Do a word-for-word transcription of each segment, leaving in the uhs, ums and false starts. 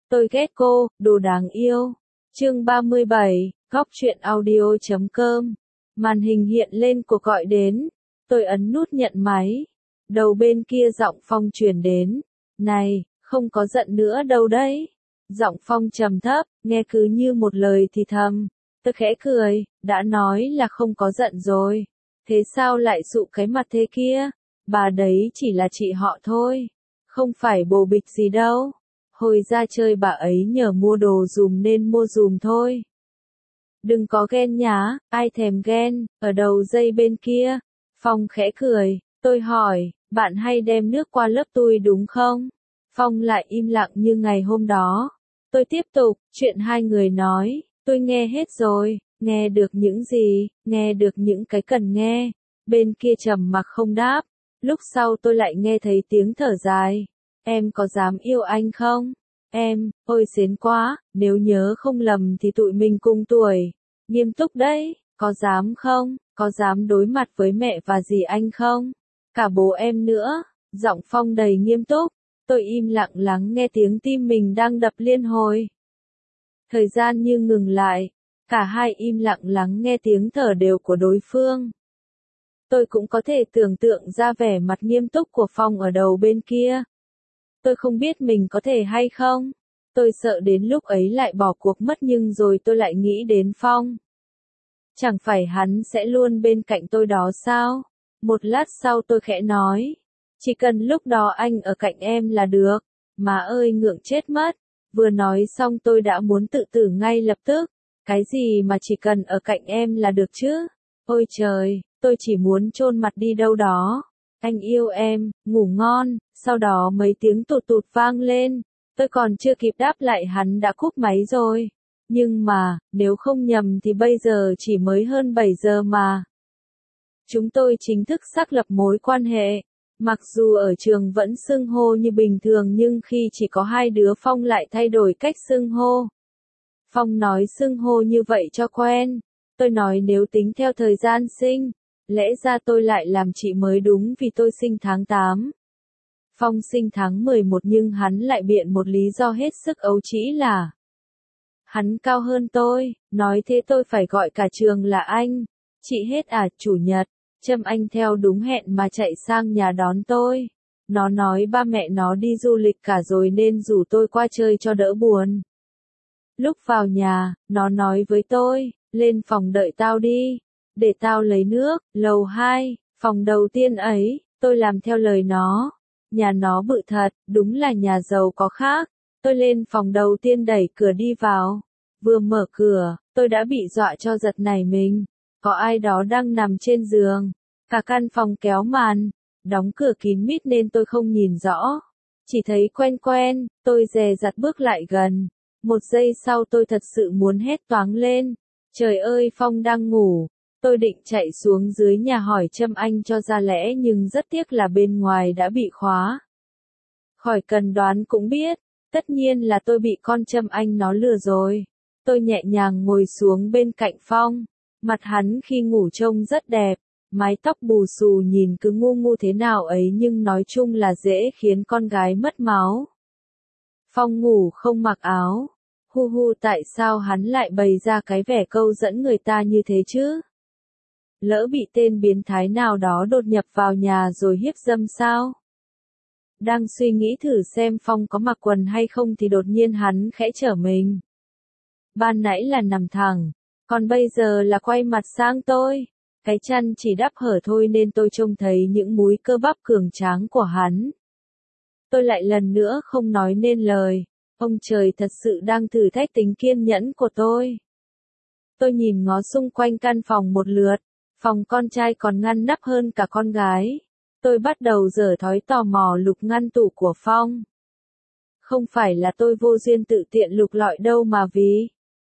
Tôi ghét cô, đồ đáng yêu. Chương ba mươi bảy, góc truyện audio chấm com. Màn hình hiện lên cuộc gọi đến. Tôi ấn nút nhận máy. Đầu bên kia giọng Phong truyền đến. Này, không có giận nữa đâu đấy. Giọng Phong trầm thấp, nghe cứ như một lời thì thầm. Tôi khẽ cười, đã nói là không có giận rồi. Thế sao lại sụ cái mặt thế kia? Bà đấy chỉ là chị họ thôi. Không phải bồ bịch gì đâu. Hồi ra chơi bà ấy nhờ mua đồ dùm nên mua dùm thôi. Đừng có ghen nhá, ai thèm ghen, ở đầu dây bên kia. Phong khẽ cười, tôi hỏi, bạn hay đem nước qua lớp tôi đúng không? Phong lại im lặng như ngày hôm đó. Tôi tiếp tục, chuyện hai người nói, tôi nghe hết rồi, nghe được những gì, nghe được những cái cần nghe. Bên kia trầm mặc không đáp. Lúc sau tôi lại nghe thấy tiếng thở dài. Em có dám yêu anh không? Em, ôi xến quá, nếu nhớ không lầm thì tụi mình cùng tuổi. Nghiêm túc đấy, có dám không? Có dám đối mặt với mẹ và dì anh không? Cả bố em nữa. Giọng Phong đầy nghiêm túc. Tôi im lặng lắng nghe tiếng tim mình đang đập liên hồi. Thời gian như ngừng lại. Cả hai im lặng lắng nghe tiếng thở đều của đối phương. Tôi cũng có thể tưởng tượng ra vẻ mặt nghiêm túc của Phong ở đầu bên kia. Tôi không biết mình có thể hay không. Tôi sợ đến lúc ấy lại bỏ cuộc mất nhưng rồi tôi lại nghĩ đến Phong. Chẳng phải hắn sẽ luôn bên cạnh tôi đó sao? Một lát sau tôi khẽ nói. Chỉ cần lúc đó anh ở cạnh em là được. Má ơi ngượng chết mất. Vừa nói xong tôi đã muốn tự tử ngay lập tức. Cái gì mà chỉ cần ở cạnh em là được chứ? Ôi trời, tôi chỉ muốn chôn mặt đi đâu đó. Anh yêu em, ngủ ngon. Sau đó mấy tiếng tụt tụt vang lên. Tôi còn chưa kịp đáp lại hắn đã cúp máy rồi. Nhưng mà, nếu không nhầm thì bây giờ chỉ mới hơn bảy giờ mà. Chúng tôi chính thức xác lập mối quan hệ. Mặc dù ở trường vẫn xưng hô như bình thường nhưng khi chỉ có hai đứa Phong lại thay đổi cách xưng hô. Phong nói xưng hô như vậy cho quen. Tôi nói nếu tính theo thời gian sinh, lẽ ra tôi lại làm chị mới đúng vì tôi sinh tháng tám. Phong sinh tháng mười một nhưng hắn lại biện một lý do hết sức ấu trĩ là hắn cao hơn tôi, nói thế tôi phải gọi cả trường là anh. Chị hết à, chủ nhật, Trâm Anh theo đúng hẹn mà chạy sang nhà đón tôi. Nó nói ba mẹ nó đi du lịch cả rồi nên rủ tôi qua chơi cho đỡ buồn. Lúc vào nhà, nó nói với tôi, lên phòng đợi tao đi, để tao lấy nước, lầu hai, phòng đầu tiên ấy, tôi làm theo lời nó. Nhà nó bự thật, đúng là nhà giàu có khác. Tôi lên phòng đầu tiên đẩy cửa đi vào. Vừa mở cửa, tôi đã bị dọa cho giật nảy mình. Có ai đó đang nằm trên giường. Cả căn phòng kéo màn, đóng cửa kín mít nên tôi không nhìn rõ. Chỉ thấy quen quen, tôi dè dặt bước lại gần. Một giây sau tôi thật sự muốn hét toáng lên. Trời ơi, Phong đang ngủ. Tôi định chạy xuống dưới nhà hỏi Trâm Anh cho ra lẽ nhưng rất tiếc là bên ngoài đã bị khóa. Khỏi cần đoán cũng biết, tất nhiên là tôi bị con Trâm Anh nó lừa rồi. Tôi nhẹ nhàng ngồi xuống bên cạnh Phong. Mặt hắn khi ngủ trông rất đẹp, mái tóc bù xù nhìn cứ ngu ngu thế nào ấy nhưng nói chung là dễ khiến con gái mất máu. Phong ngủ không mặc áo. Hu hu tại sao hắn lại bày ra cái vẻ câu dẫn người ta như thế chứ? Lỡ bị tên biến thái nào đó đột nhập vào nhà rồi hiếp dâm sao? Đang suy nghĩ thử xem Phong có mặc quần hay không thì đột nhiên hắn khẽ trở mình. Ban nãy là nằm thẳng, còn bây giờ là quay mặt sang tôi. Cái chăn chỉ đắp hở thôi nên tôi trông thấy những múi cơ bắp cường tráng của hắn. Tôi lại lần nữa không nói nên lời. Ông trời thật sự đang thử thách tính kiên nhẫn của tôi. Tôi nhìn ngó xung quanh căn phòng một lượt. Phòng con trai còn ngăn nắp hơn cả con gái. Tôi bắt đầu dở thói tò mò lục ngăn tủ của Phong. Không phải là tôi vô duyên tự tiện lục lọi đâu mà vì.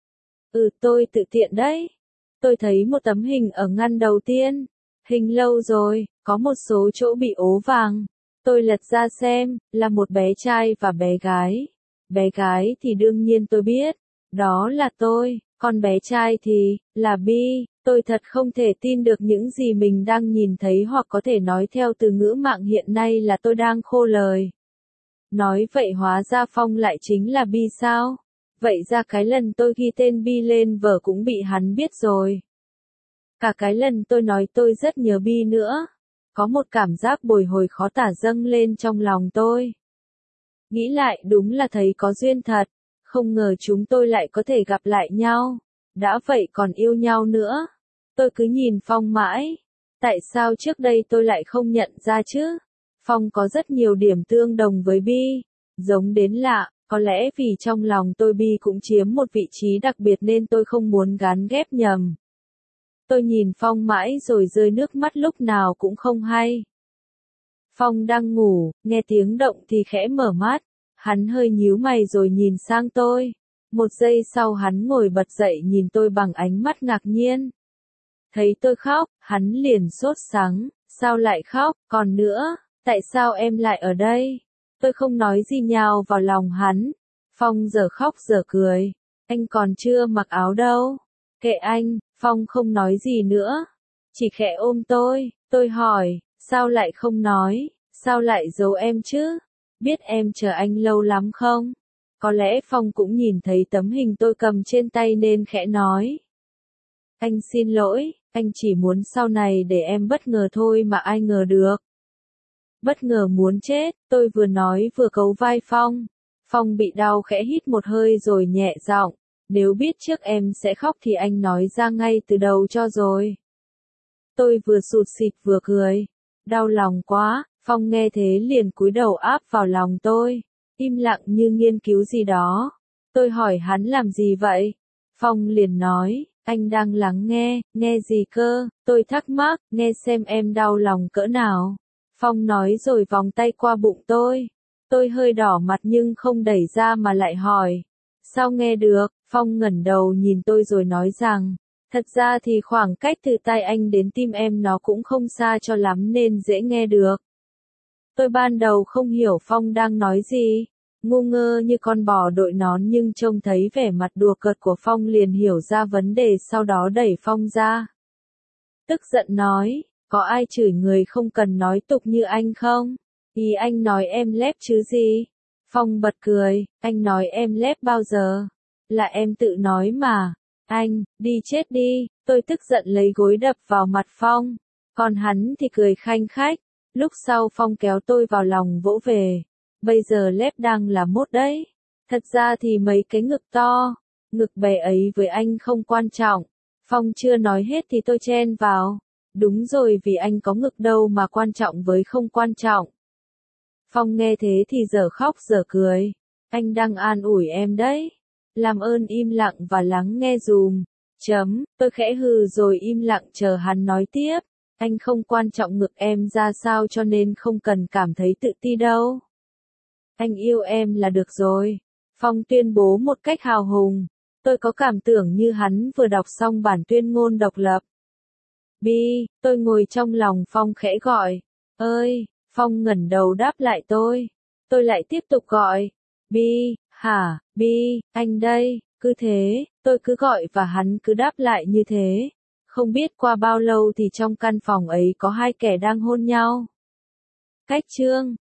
Ừ tôi tự tiện đấy. Tôi thấy một tấm hình ở ngăn đầu tiên. Hình lâu rồi, có một số chỗ bị ố vàng. Tôi lật ra xem, là một bé trai và bé gái. Bé gái thì đương nhiên tôi biết. Đó là tôi, còn bé trai thì, là Bi. Tôi thật không thể tin được những gì mình đang nhìn thấy hoặc có thể nói theo từ ngữ mạng hiện nay là tôi đang khô lời. Nói vậy hóa ra Phong lại chính là Bi sao? Vậy ra cái lần tôi ghi tên Bi lên vở cũng bị hắn biết rồi. Cả cái lần tôi nói tôi rất nhớ Bi nữa. Có một cảm giác bồi hồi khó tả dâng lên trong lòng tôi. Nghĩ lại đúng là thấy có duyên thật. Không ngờ chúng tôi lại có thể gặp lại nhau. Đã vậy còn yêu nhau nữa. Tôi cứ nhìn Phong mãi. Tại sao trước đây tôi lại không nhận ra chứ? Phong có rất nhiều điểm tương đồng với Bi. Giống đến lạ, có lẽ vì trong lòng tôi Bi cũng chiếm một vị trí đặc biệt nên tôi không muốn gán ghép nhầm. Tôi nhìn Phong mãi rồi rơi nước mắt lúc nào cũng không hay. Phong đang ngủ, nghe tiếng động thì khẽ mở mắt. Hắn hơi nhíu mày rồi nhìn sang tôi. Một giây sau hắn ngồi bật dậy nhìn tôi bằng ánh mắt ngạc nhiên. Thấy tôi khóc, hắn liền sốt sắng. Sao lại khóc, còn nữa, tại sao em lại ở đây? Tôi không nói gì nhào vào lòng hắn. Phong giờ khóc giờ cười. Anh còn chưa mặc áo đâu. Kệ anh, Phong không nói gì nữa. Chỉ khẽ ôm tôi. Tôi hỏi, sao lại không nói? Sao lại giấu em chứ? Biết em chờ anh lâu lắm không? Có lẽ Phong cũng nhìn thấy tấm hình tôi cầm trên tay nên khẽ nói. Anh xin lỗi, anh chỉ muốn sau này để em bất ngờ thôi mà ai ngờ được. Bất ngờ muốn chết, tôi vừa nói vừa cấu vai Phong. Phong bị đau khẽ hít một hơi rồi nhẹ giọng. Nếu biết trước em sẽ khóc thì anh nói ra ngay từ đầu cho rồi. Tôi vừa sụt sịt vừa cười. Đau lòng quá, Phong nghe thế liền cúi đầu áp vào lòng tôi. Im lặng như nghiên cứu gì đó. Tôi hỏi hắn làm gì vậy? Phong liền nói, anh đang lắng nghe, nghe gì cơ? Tôi thắc mắc, nghe xem em đau lòng cỡ nào. Phong nói rồi vòng tay qua bụng tôi. Tôi hơi đỏ mặt nhưng không đẩy ra mà lại hỏi. Sao nghe được? Phong ngẩng đầu nhìn tôi rồi nói rằng, thật ra thì khoảng cách từ tai anh đến tim em nó cũng không xa cho lắm nên dễ nghe được. Tôi ban đầu không hiểu Phong đang nói gì, ngu ngơ như con bò đội nón nhưng trông thấy vẻ mặt đùa cợt của Phong liền hiểu ra vấn đề sau đó đẩy Phong ra. Tức giận nói, có ai chửi người không cần nói tục như anh không? Ý anh nói em lép chứ gì? Phong bật cười, anh nói em lép bao giờ? Là em tự nói mà. Anh, đi chết đi, tôi tức giận lấy gối đập vào mặt Phong. Còn hắn thì cười khanh khách. Lúc sau Phong kéo tôi vào lòng vỗ về. Bây giờ lép đang là mốt đấy. Thật ra thì mấy cái ngực to, ngực bè ấy với anh không quan trọng. Phong chưa nói hết thì tôi chen vào. Đúng rồi, vì anh có ngực đâu mà quan trọng với không quan trọng. Phong nghe thế thì giờ khóc giờ cười. Anh đang an ủi em đấy. Làm ơn im lặng và lắng nghe dùm. Chấm, tôi khẽ hừ rồi im lặng chờ hắn nói tiếp. Anh không quan trọng ngực em ra sao cho nên không cần cảm thấy tự ti đâu. Anh yêu em là được rồi. Phong tuyên bố một cách hào hùng. Tôi có cảm tưởng như hắn vừa đọc xong bản tuyên ngôn độc lập. Bi, tôi ngồi trong lòng Phong khẽ gọi. Ơi, Phong ngẩng đầu đáp lại tôi. Tôi lại tiếp tục gọi. Bi, hả, Bi, anh đây, cứ thế, tôi cứ gọi và hắn cứ đáp lại như thế. Không biết qua bao lâu thì trong căn phòng ấy có hai kẻ đang hôn nhau. Cách chương